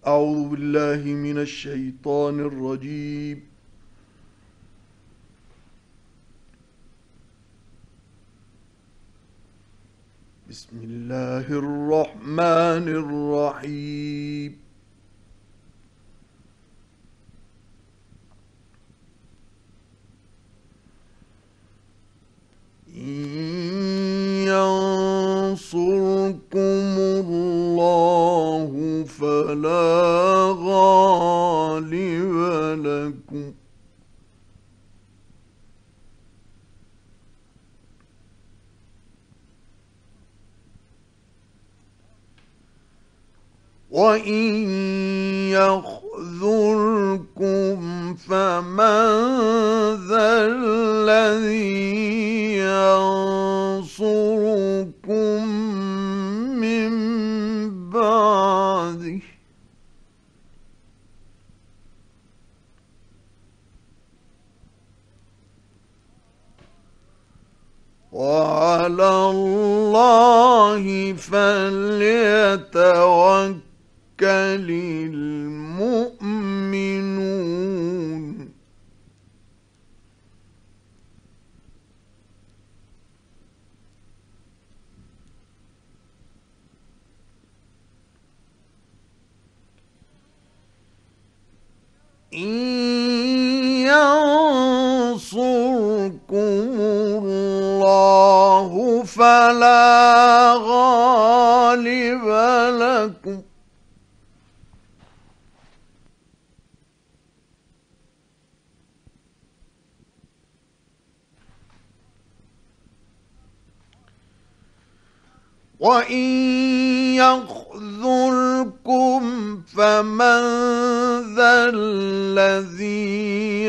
أعوذ بالله من الشيطان الرجيم. بسم الله الرحمن الرحيم. إن ينصركم الله فلا غالب لكم، وإن يخذلكم فمن ذا الذي ينصركم من بعده، وعلى الله فليتوكل المؤمنون. إن ينصركم الله فلا غالب لكم، وإن يخذلكم فمن ذا الذي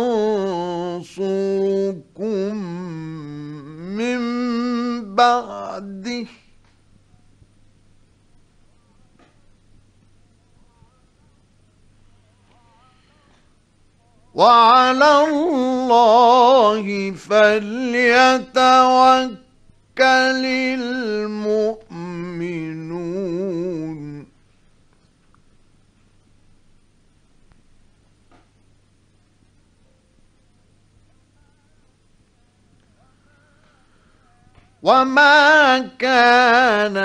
ينصركم من بعده، وعلى الله فليتوكل المؤمنون. وما كان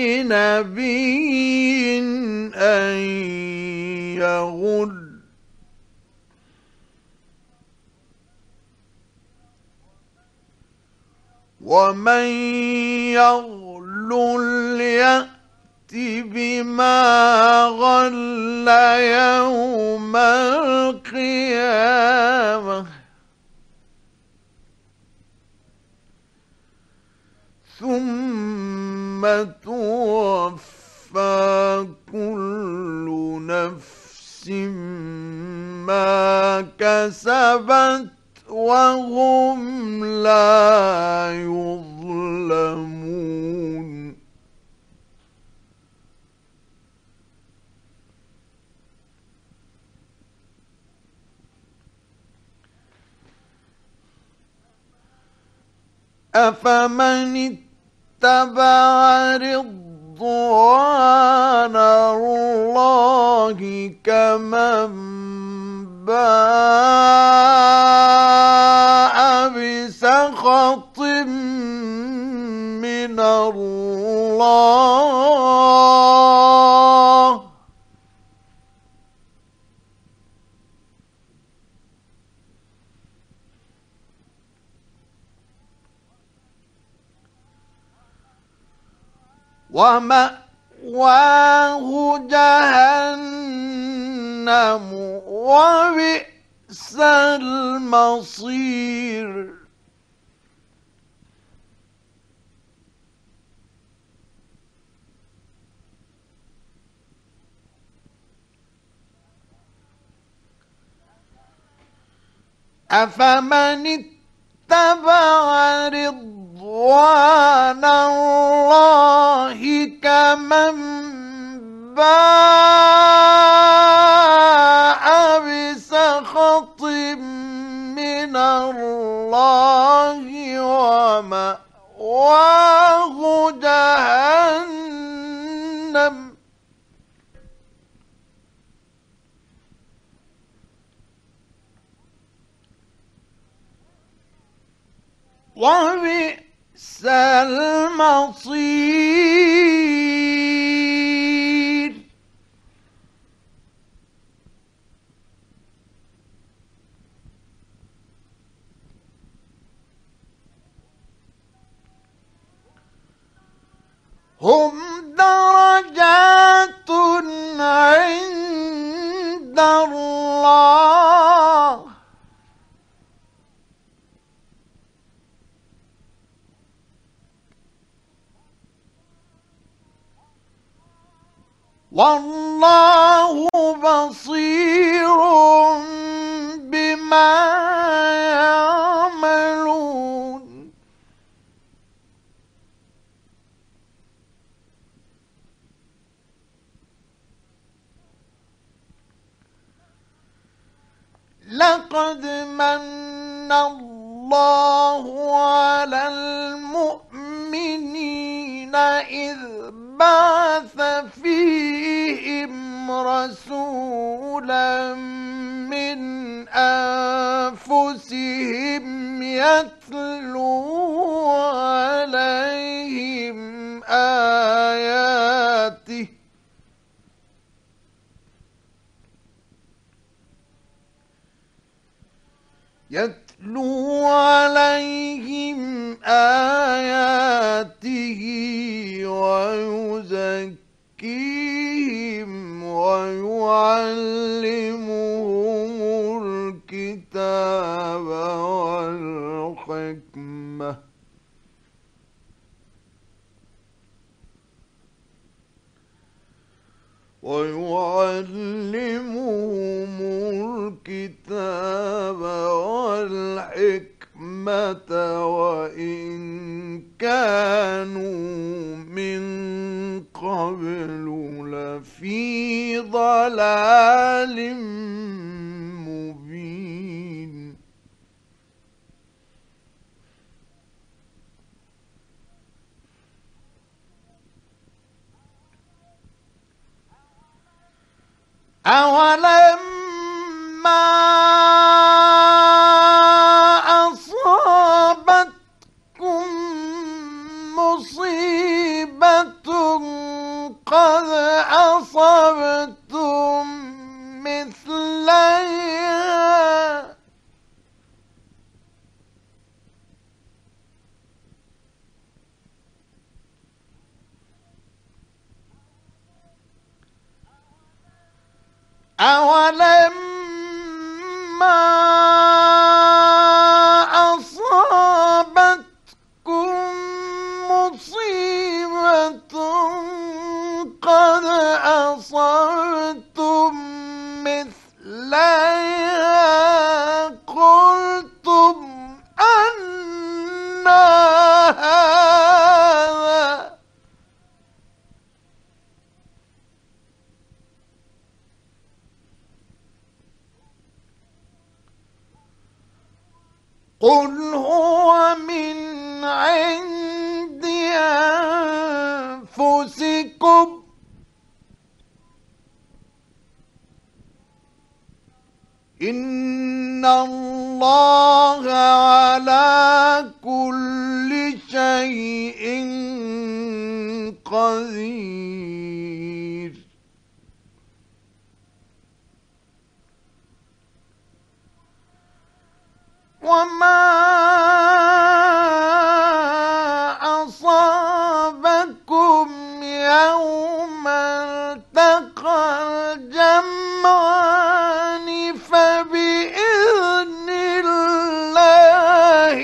لنبي أن يغل، ومن يغلل يأت بما غل يوم القيامة، ثم توفى كل نفس ما كسبت وهم لا يظلمون. أفمن اتبع رضوان الله كمن باء بسخط من الله، ومأواه جهنم وبئس المصير. أفمن اتبع رضوان الله كمن باء بسخط من الله ومأواه جهنم وبئس المصير. هم درجات عند الله والله بصير بما يعملون. لقد من الله على المؤمنين إذ بعث فيهم رسولا من أنفسهم يتلو عليهم آياته ويزكيهم ويعلمهم الكتاب والحكمة وإن كانوا من قبل لفي ضلال مبين. أولما أصابتكم مصيبة قد أصبتم مثليها أصابتكم مصيبة قد أصبتم مثليها قلتم أنى هذا قل هو من عند أنفسكم إن الله على كل شيء قدير. وما أصابكم يوم التقى الجمعان فبإذن الله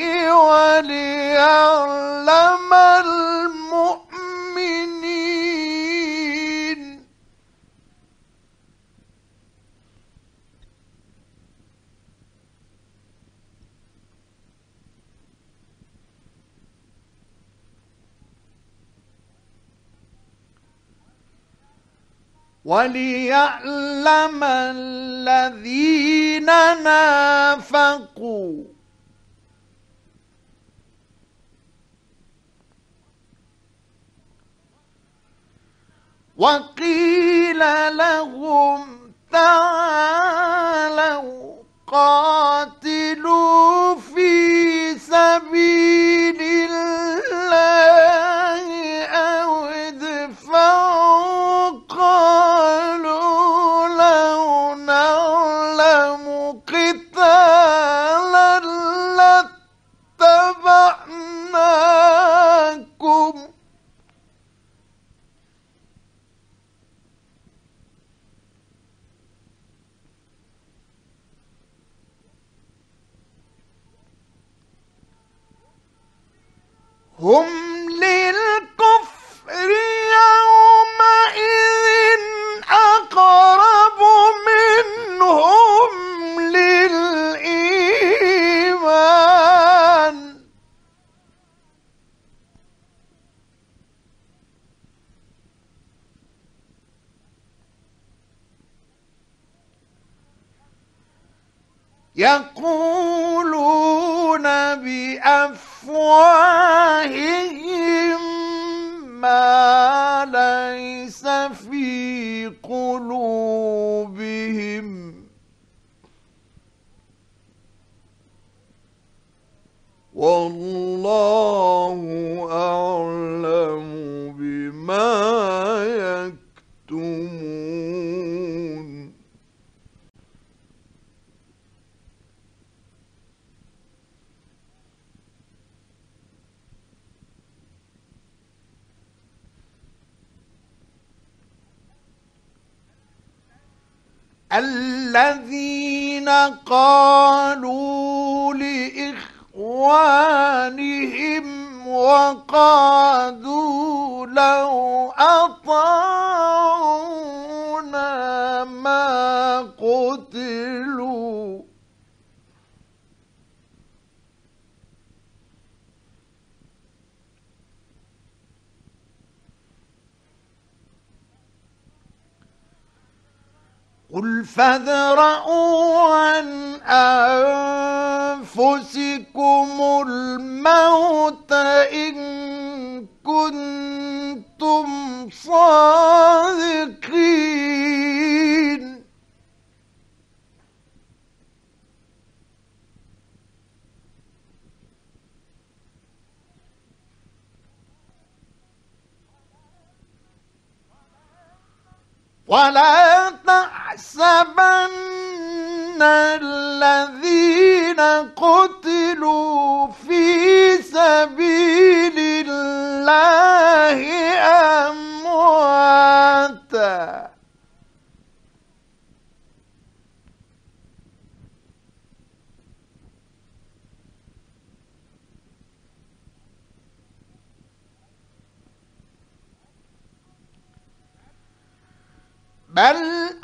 وليعلم المؤمنين. وليعلم الذين نافقوا وقيل لهم تعالوا قاتلوا في سبيل هم للكفر يومئذ أقرب منهم للإيمان يقولون بأفواههم ما ليس في قلوبهم والله أعلم بما يكتمون الذين قالوا لإخوانهم وقعدوا لو أطاعونا ما قتلوا قل فادرءوا عن أنفسكم الموت إن كنتم صادقين ولا تحسبن الذين قتلوا في سبيل الله أمواتا بل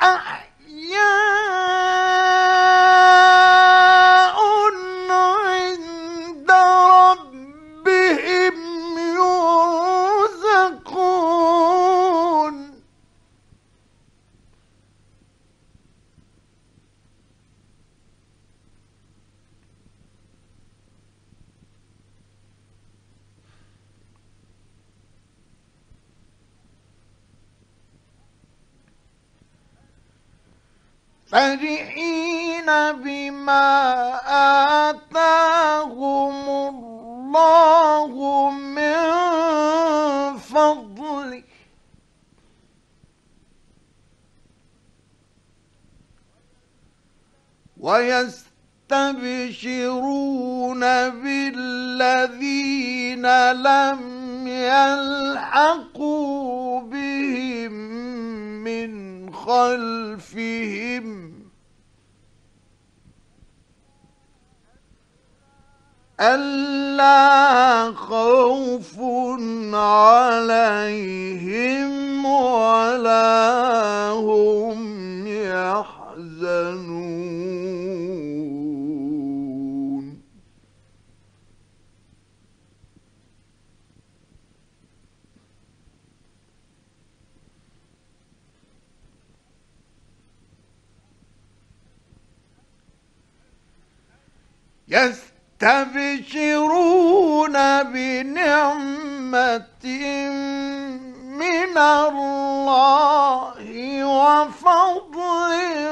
أحياء عند ربهم يرزقون فرحين بما آتاهم الله من فضله ويستبشرون بالذين لم يلحقوا بهم من خلفهم ألا خوف عليهم ولا هم يحزنون يستبشرون بنعمة من الله وفضل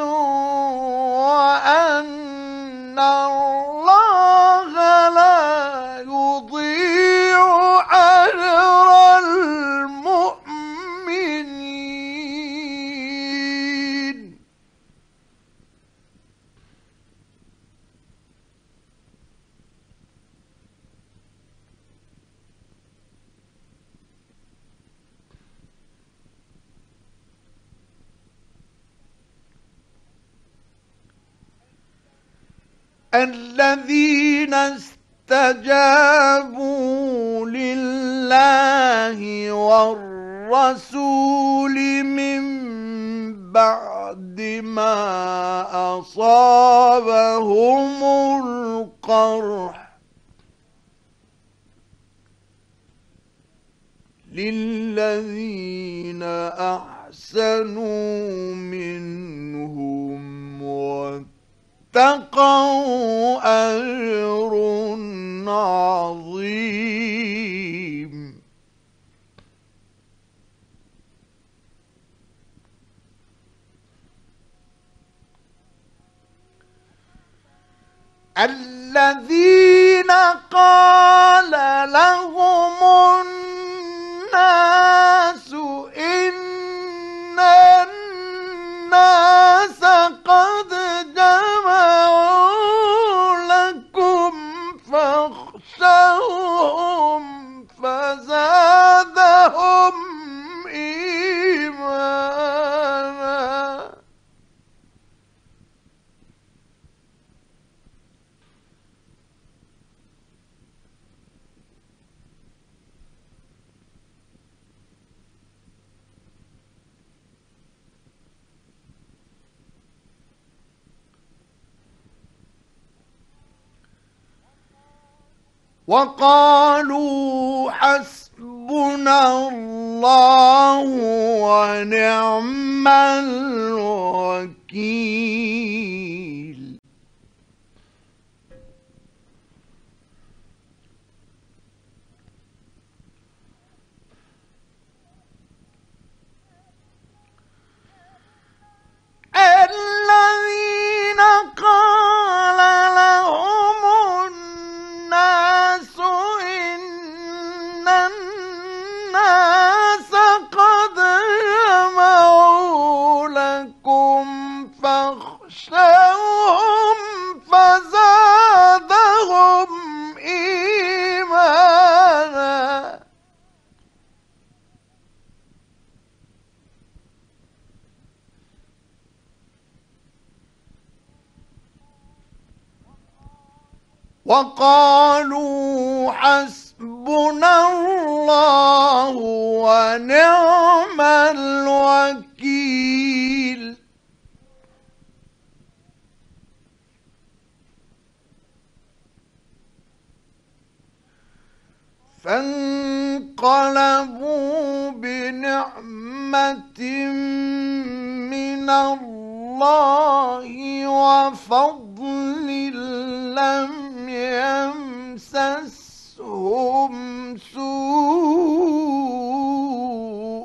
وأن الله لا يضيع أجر المؤمنين الذين استجابوا لله والرسول من بعد ما أصابهم القرح للذين أحسنوا منهم واتقوا أجر عظيم. الذين قال لهم الناس إن الناس قد جمعوا لكم فاخشوهم فزادهم إيمانا. وقالوا حسبنا الله ونعم الوكيل. الذين قال لهم الناس إن الناس قد جمعوا لكم فاخشوهم فزادهم إيمانا. وقالوا حسبنا الله ونعم الوكيل. فانقلبوا بنعمة من الله وفضل لم يمسسهم سوء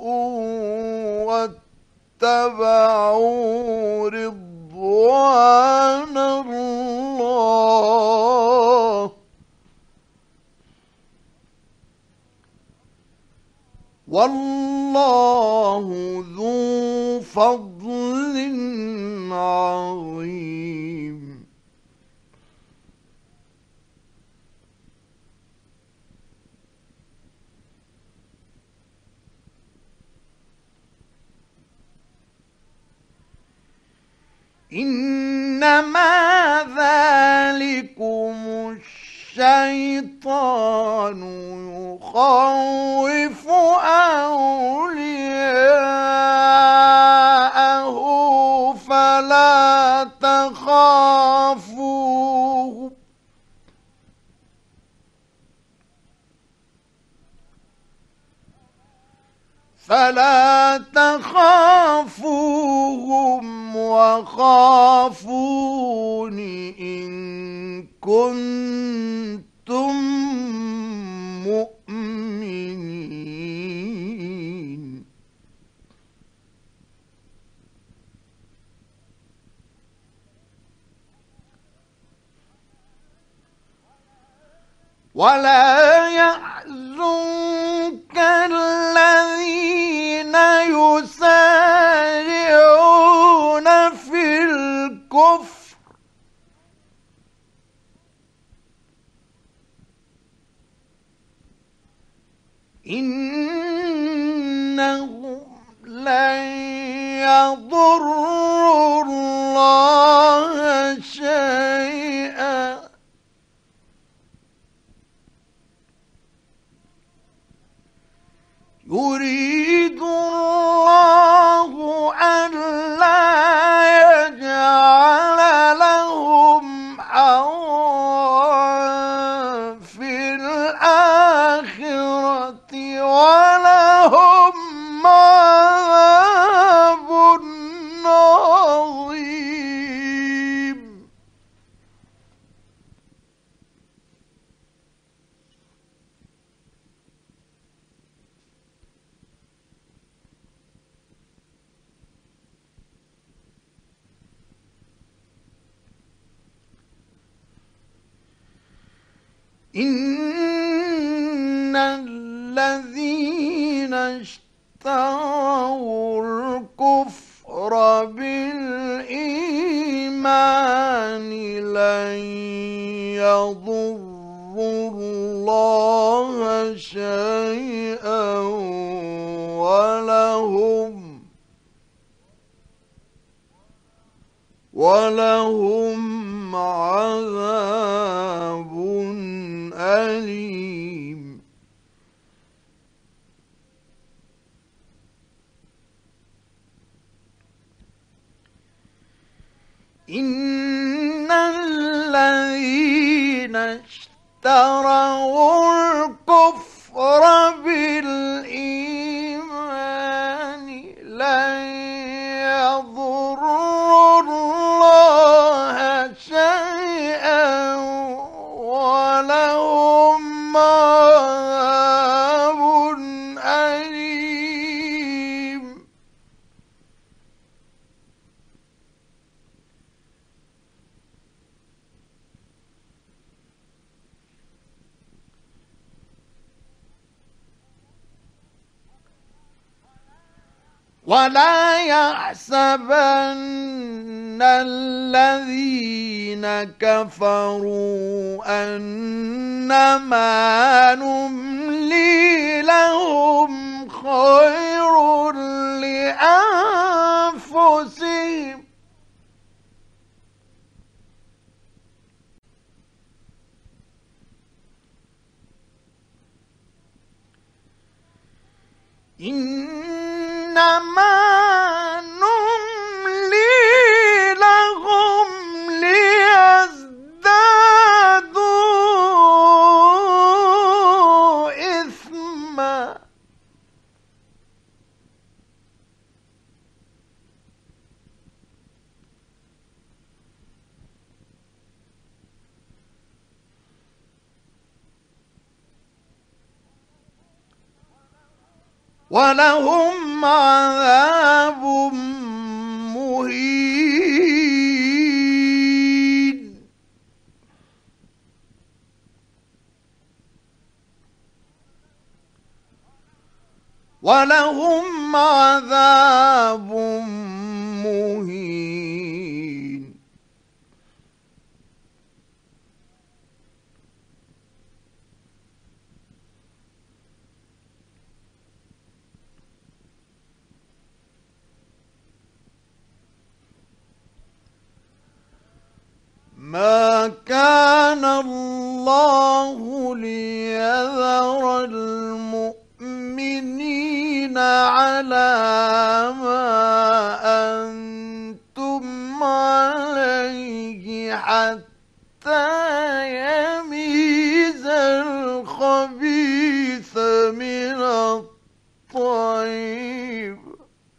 واتبعوا رضوان الله والله ذو فضل عظيم. إنما ذلكم الشيطان يخوف أولياءه فلا تخافوهم وخافون إن كنتم مؤمنين. ولا يحزنك الذين يسارعون في الكفر إنهم لن يضروا الله شيئا يريد الله ألا يجعل لهم حظا في الآخرة ولهم عذاب عظيم. إن الذين اشتروا الكفر بالإيمان لن يضروا الله شيئا ولهم عذاب أليم. إن الذين اشتروا الكفر بالإيمان لن يضروا الله شيئا ولهم عذاب أليم. ولا يحسبن الذين كفروا أنما نملي لهم خير لأنفسهم إنما نملي لهم ليزدادوا إثما ولهم عذاب مهين. ولهم عذاب مهين. ما كان الله ليذر المؤمنين على ما أنتم عليه حتى يميز الخبيث من الطيب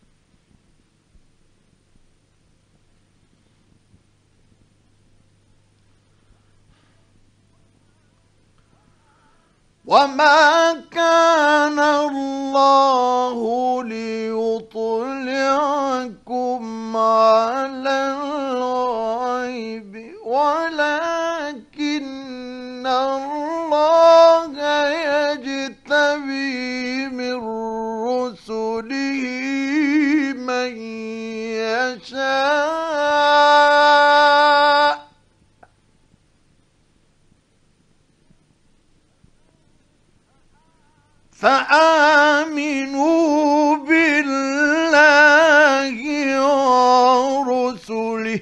وما كان الله ليطلعكم على الغيب ولكن الله يجتبي من رسله من يشاء فآمنوا بالله ورسله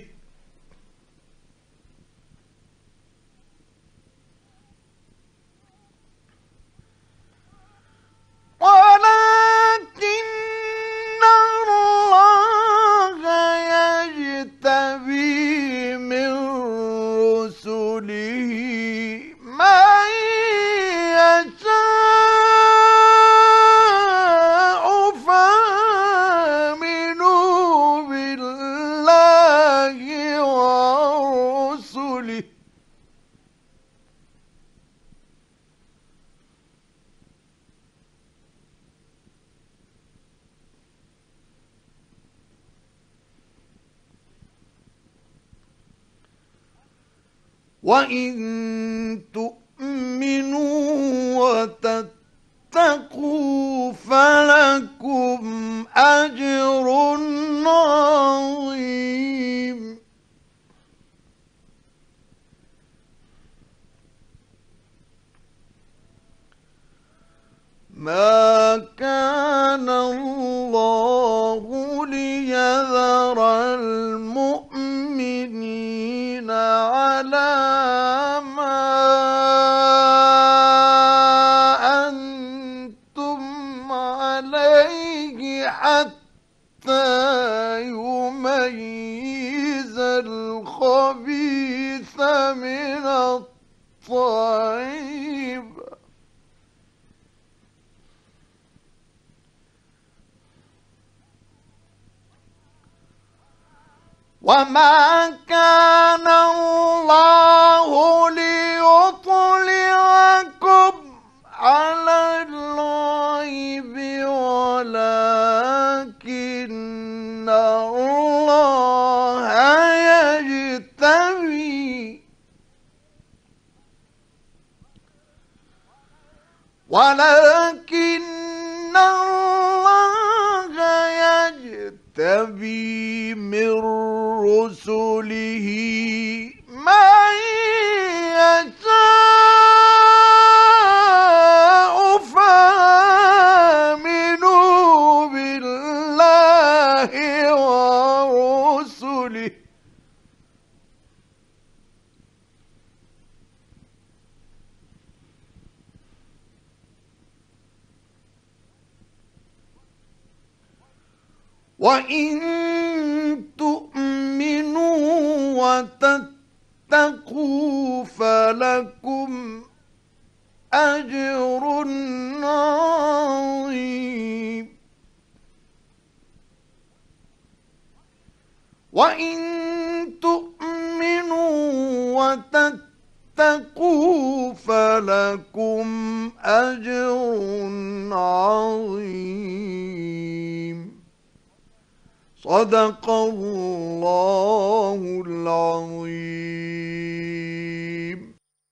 ولا وإن تؤمنوا وتتقوا فلكم أجر عظيم. ما كان الله ليذر المؤمنين على ما أنتم عليه حتى يميز الخبيث من الطيب، وما كان الله ليطلعكم على الغيب ولكن الله يجتبي من رسله من يشاء فآمنوا بالله ورسله وإن تؤمنوا وتتقوا فلكم أجر عظيم. وإن تؤمنوا وتتقوا فلكم أجر عظيم. صدق الله العظيم.